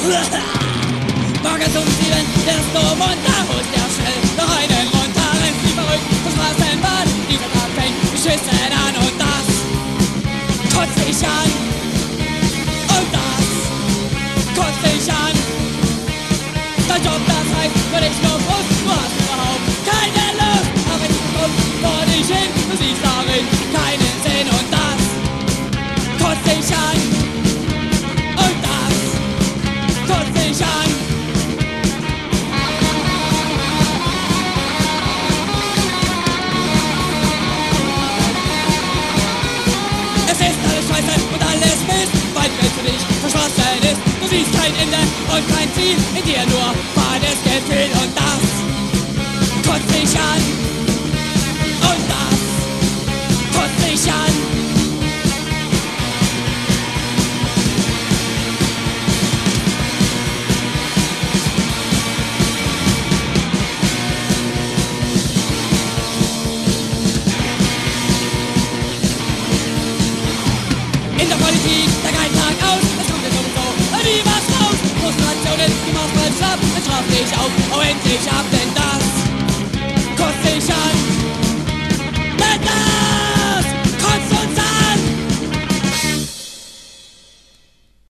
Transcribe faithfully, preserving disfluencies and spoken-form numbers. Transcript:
Morgens um sieben wirst du munter, holst dir schnell noch einen munteren, wie verrückt zur Straßenbahn. Dieser Tag fängt beschissen an und das kotzt dich an. Und das kotzt dich an. Dein Job, das heißt für dich nur Frust. Du hast überhaupt keine Lust, aber ich guck vor dich hin. Du siehst darin keinen Sinn und das kotzt dich an. Und das kotzt dich an. Es ist alles scheiße und alles Mist, weil die Welt für dich verschlossen ist. Du siehst kein Ende und kein Ziel, in dir nur fades Gefühl und das kotzt dich an. Und das kotzt dich an. In der Politik, der kein Tag aus, es kommt dir sowieso nie was raus. Frustrationen, du machst mal schlapp, es straft dich auf, hau endlich ab.